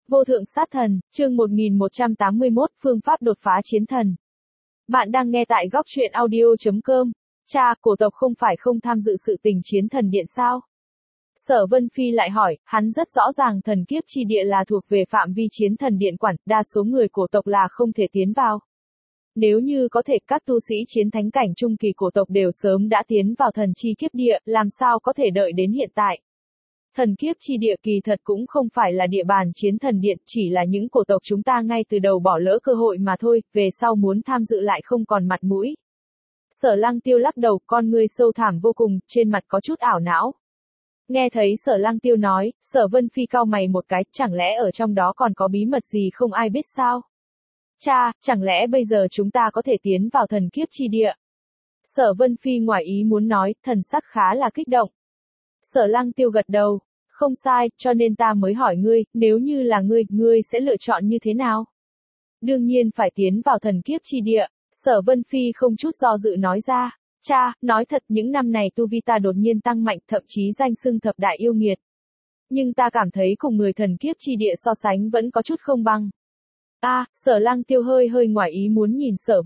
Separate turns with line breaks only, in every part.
Vô thượng sát thần, chương 1181, phương pháp đột phá chiến thần. Bạn đang nghe tại góc truyện audio.com. Cha, cổ tộc không phải không tham dự sự tình chiến thần điện sao? Sở Vân Phi lại hỏi, hắn rất rõ ràng thần kiếp chi địa là thuộc về phạm vi chiến thần điện quản, đa số người cổ tộc là không thể tiến vào. Nếu như có thể các tu sĩ chiến thánh cảnh trung kỳ cổ tộc đều sớm đã tiến vào thần chi kiếp địa, làm sao có thể đợi đến hiện tại? Thần kiếp chi địa kỳ thật cũng không phải là địa bàn chiến thần điện, chỉ là những cổ tộc chúng ta ngay từ đầu bỏ lỡ cơ hội mà thôi, về sau muốn tham dự lại không còn mặt mũi. Sở Lăng Tiêu lắc đầu, con ngươi sâu thẳm vô cùng, trên mặt có chút ảo não. Nghe thấy Sở Lăng Tiêu nói, Sở Vân Phi cau mày một cái, chẳng lẽ ở trong đó còn có bí mật gì không ai biết sao? Cha, chẳng lẽ bây giờ chúng ta có thể tiến vào thần kiếp chi địa? Sở Vân Phi ngoài ý muốn nói, thần sắc khá là kích động. Sở Lăng Tiêu gật đầu, không sai, cho nên ta mới hỏi ngươi, nếu như là ngươi sẽ lựa chọn như thế nào? Đương nhiên phải tiến vào thần kiếp chi địa, Sở Vân Phi không chút do dự nói ra. Cha, nói thật những năm này tu vi ta đột nhiên tăng mạnh, thậm chí danh xưng thập đại yêu nghiệt. Nhưng ta cảm thấy cùng người thần kiếp chi địa so sánh vẫn có chút không bằng. Sở Lăng Tiêu hơi ngoài ý muốn nhìn Sở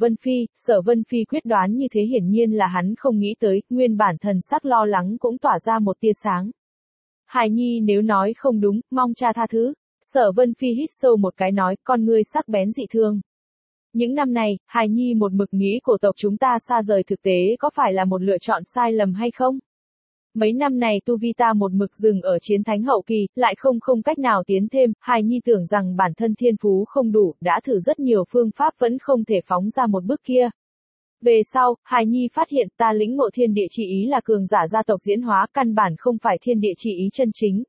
Vân Phi quyết đoán như thế hiển nhiên là hắn không nghĩ tới, nguyên bản thần sắc lo lắng cũng tỏa ra một tia sáng. Hài Nhi nếu nói không đúng, mong cha tha thứ. Sở Vân Phi hít sâu một cái nói, con ngươi sắc bén dị thường. Những năm này, Hài Nhi một mực nghĩ cổ tộc chúng ta xa rời thực tế có phải là một lựa chọn sai lầm hay không? Mấy năm này tu vi ta một mực dừng ở chiến thánh hậu kỳ, lại không cách nào tiến thêm, Hài Nhi tưởng rằng bản thân thiên phú không đủ, đã thử rất nhiều phương pháp vẫn không thể phóng ra một bước kia. Về sau, Hài Nhi phát hiện ta lĩnh ngộ thiên địa chi ý là cường giả gia tộc diễn hóa, căn bản không phải thiên địa chi ý chân chính.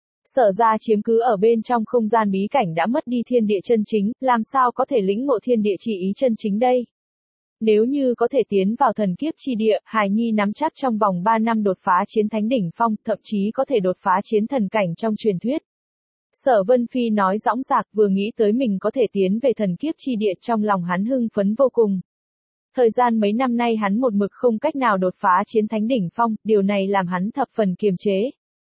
Sở ra chiếm cứ ở bên trong không gian bí cảnh đã mất đi thiên địa chân chính, làm sao có thể lĩnh ngộ thiên địa chi ý chân chính đây? Nếu như có thể tiến vào thần kiếp chi địa, Hài Nhi nắm chắc trong vòng 3 năm đột phá chiến thánh đỉnh phong, thậm chí có thể đột phá chiến thần cảnh trong truyền thuyết. Sở Vân Phi nói dõng dạc, vừa nghĩ tới mình có thể tiến về thần kiếp chi địa, trong lòng hắn hưng phấn vô cùng. Thời gian mấy năm nay hắn một mực không cách nào đột phá chiến thánh đỉnh phong, điều này làm hắn thập phần kiềm chế.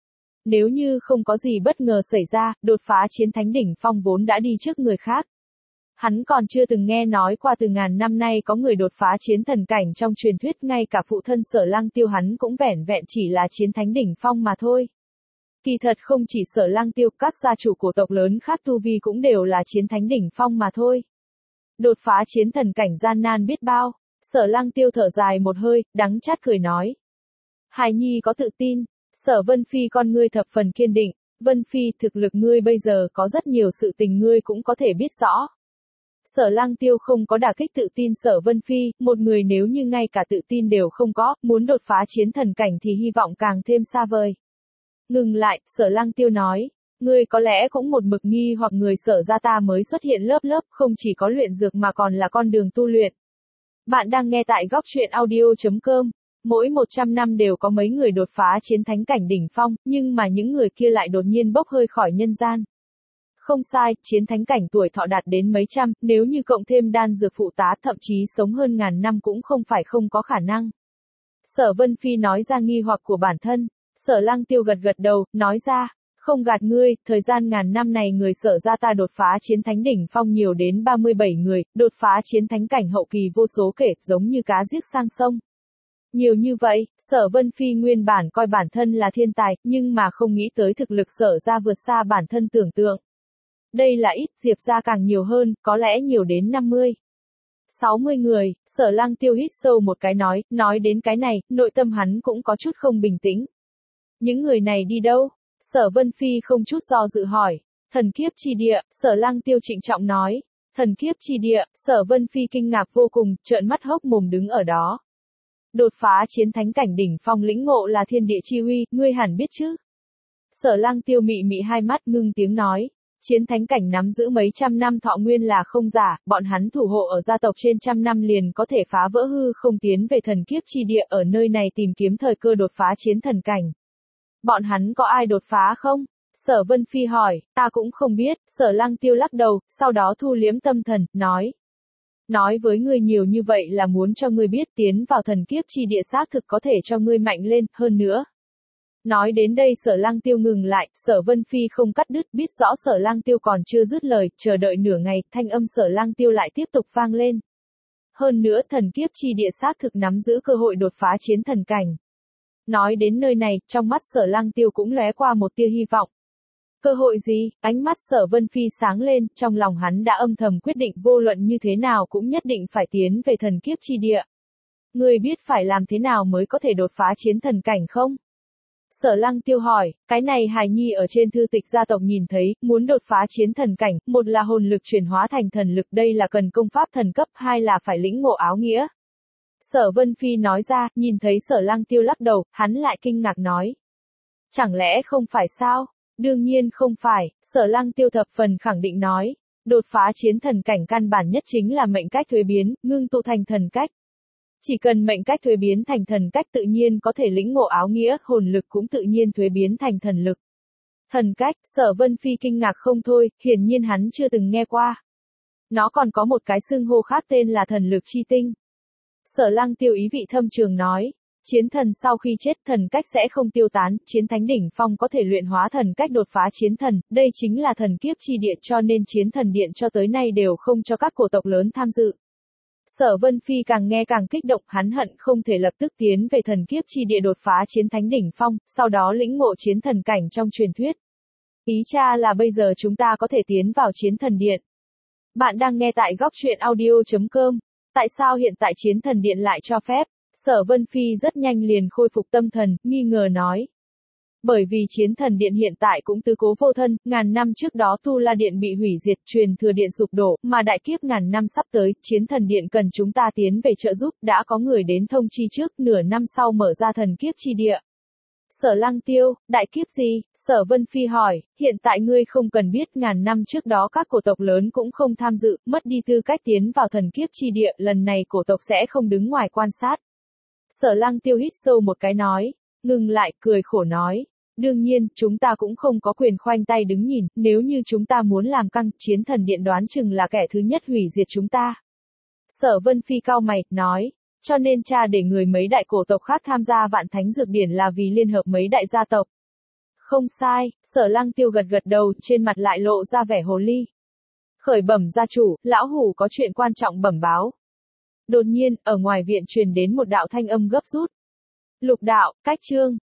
Nếu như không có gì bất ngờ xảy ra, đột phá chiến thánh đỉnh phong vốn đã đi trước người khác. Hắn còn chưa từng nghe nói qua từ ngàn năm nay có người đột phá chiến thần cảnh trong truyền thuyết, ngay cả phụ thân Sở Lăng Tiêu hắn cũng vẻn vẹn chỉ là chiến thánh đỉnh phong mà thôi. Kỳ thật không chỉ Sở Lăng Tiêu, các gia chủ cổ tộc lớn khác tu vi cũng đều là chiến thánh đỉnh phong mà thôi. Đột phá chiến thần cảnh gian nan biết bao, Sở Lăng Tiêu thở dài một hơi, đắng chát cười nói. Hài Nhi có tự tin. Sở Vân Phi con ngươi thập phần kiên định, Vân Phi thực lực ngươi bây giờ có rất nhiều sự tình ngươi cũng có thể biết rõ. Sở Lăng Tiêu không có đả kích tự tin Sở Vân Phi, một người nếu như ngay cả tự tin đều không có, muốn đột phá chiến thần cảnh thì hy vọng càng thêm xa vời. Ngừng lại, Sở Lăng Tiêu nói, ngươi có lẽ cũng một mực nghi hoặc người Sở gia ta mới xuất hiện lớp không chỉ có luyện dược mà còn là con đường tu luyện. Bạn đang nghe tại góc truyện audio.com. Mỗi 100 năm đều có mấy người đột phá chiến thánh cảnh đỉnh phong, nhưng mà những người kia lại đột nhiên bốc hơi khỏi nhân gian. Không sai, chiến thánh cảnh tuổi thọ đạt đến mấy trăm, nếu như cộng thêm đan dược phụ tá thậm chí sống hơn ngàn năm cũng không phải không có khả năng. Sở Vân Phi nói ra nghi hoặc của bản thân, Sở Lăng Tiêu gật đầu, nói ra, không gạt ngươi, thời gian ngàn năm này người Sở gia ta đột phá chiến thánh đỉnh phong nhiều đến 37 người, đột phá chiến thánh cảnh hậu kỳ vô số kể, giống như cá giết sang sông. Nhiều như vậy, Sở Vân Phi nguyên bản coi bản thân là thiên tài, nhưng mà không nghĩ tới thực lực Sở gia vượt xa bản thân tưởng tượng. Đây là ít, Diệp gia càng nhiều hơn, có lẽ nhiều đến 50. 60 người, Sở Lăng Tiêu hít sâu một cái nói đến cái này, nội tâm hắn cũng có chút không bình tĩnh. Những người này đi đâu? Sở Vân Phi không chút do dự hỏi. Thần kiếp chi địa, Sở Lăng Tiêu trịnh trọng nói. Thần kiếp chi địa, Sở Vân Phi kinh ngạc vô cùng, trợn mắt hốc mồm đứng ở đó. Đột phá chiến thánh cảnh đỉnh phong lĩnh ngộ là thiên địa chi uy, ngươi hẳn biết chứ? Sở Lăng Tiêu mị hai mắt ngưng tiếng nói, chiến thánh cảnh nắm giữ mấy trăm năm thọ nguyên là không giả, bọn hắn thủ hộ ở gia tộc trên trăm năm liền có thể phá vỡ hư không tiến về thần kiếp chi địa, ở nơi này tìm kiếm thời cơ đột phá chiến thần cảnh. Bọn hắn có ai đột phá không? Sở Vân Phi hỏi, ta cũng không biết, Sở Lăng Tiêu lắc đầu, sau đó thu liếm tâm thần, nói với ngươi nhiều như vậy là muốn cho ngươi biết tiến vào thần kiếp chi địa xác thực có thể cho ngươi mạnh lên, hơn nữa. Nói đến đây Sở Lăng Tiêu ngừng lại, Sở Vân Phi không cắt đứt, biết rõ Sở Lăng Tiêu còn chưa dứt lời, chờ đợi nửa ngày, thanh âm Sở Lăng Tiêu lại tiếp tục vang lên. Hơn nữa thần kiếp chi địa xác thực nắm giữ cơ hội đột phá chiến thần cảnh. Nói đến nơi này, trong mắt Sở Lăng Tiêu cũng lóe qua một tia hy vọng. Cơ hội gì? Ánh mắt Sở Vân Phi sáng lên, trong lòng hắn đã âm thầm quyết định vô luận như thế nào cũng nhất định phải tiến về thần kiếp chi địa. Ngươi biết phải làm thế nào mới có thể đột phá chiến thần cảnh không? Sở Lăng Tiêu hỏi, cái này hài nhi ở trên thư tịch gia tộc nhìn thấy, muốn đột phá chiến thần cảnh, một là hồn lực chuyển hóa thành thần lực, đây là cần công pháp thần cấp, hai là phải lĩnh ngộ áo nghĩa. Sở Vân Phi nói ra, nhìn thấy Sở Lăng Tiêu lắc đầu, hắn lại kinh ngạc nói. Chẳng lẽ không phải sao? Đương nhiên không phải, Sở Lăng Tiêu thập phần khẳng định nói. Đột phá chiến thần cảnh căn bản nhất chính là mệnh cách thuế biến, ngưng tụ thành thần cách. Chỉ cần mệnh cách thuế biến thành thần cách tự nhiên có thể lĩnh ngộ áo nghĩa, hồn lực cũng tự nhiên thuế biến thành thần lực. Thần cách, Sở Vân Phi kinh ngạc không thôi, hiển nhiên hắn chưa từng nghe qua. Nó còn có một cái xưng hô khác tên là thần lực chi tinh. Sở Lăng Tiêu ý vị thâm trường nói, chiến thần sau khi chết thần cách sẽ không tiêu tán, chiến thánh đỉnh phong có thể luyện hóa thần cách đột phá chiến thần, đây chính là thần kiếp chi địa cho nên chiến thần điện cho tới nay đều không cho các cổ tộc lớn tham dự. Sở Vân Phi càng nghe càng kích động, hắn hận không thể lập tức tiến về thần kiếp chi địa đột phá chiến thánh đỉnh phong, sau đó lĩnh ngộ chiến thần cảnh trong truyền thuyết. Ý cha là bây giờ chúng ta có thể tiến vào chiến thần điện. Bạn đang nghe tại góc truyện audio.com. Tại sao hiện tại chiến thần điện lại cho phép? Sở Vân Phi rất nhanh liền khôi phục tâm thần, nghi ngờ nói. Bởi vì chiến thần điện hiện tại cũng tứ cố vô thân, ngàn năm trước đó Tu La Điện bị hủy diệt, truyền thừa điện sụp đổ, mà đại kiếp ngàn năm sắp tới, chiến thần điện cần chúng ta tiến về trợ giúp, đã có người đến thông chi trước, nửa năm sau mở ra thần kiếp chi địa. Sở Lăng Tiêu, đại kiếp gì? Sở Vân Phi hỏi, hiện tại ngươi không cần biết ngàn năm trước đó các cổ tộc lớn cũng không tham dự, mất đi tư cách tiến vào thần kiếp chi địa, lần này cổ tộc sẽ không đứng ngoài quan sát. Sở Lăng Tiêu hít sâu một cái nói, ngừng lại, cười khổ nói. Đương nhiên, chúng ta cũng không có quyền khoanh tay đứng nhìn, nếu như chúng ta muốn làm căng, chiến thần điện đoán chừng là kẻ thứ nhất hủy diệt chúng ta. Sở Vân Phi cau mày, nói, cho nên cha để người mấy đại cổ tộc khác tham gia Vạn Thánh Dược Điển là vì liên hợp mấy đại gia tộc. Không sai, Sở Lăng Tiêu gật gật đầu, trên mặt lại lộ ra vẻ hồ ly. Khởi bẩm gia chủ, lão hủ có chuyện quan trọng bẩm báo. Đột nhiên, ở ngoài viện truyền đến một đạo thanh âm gấp rút. Lục đạo, cách chương,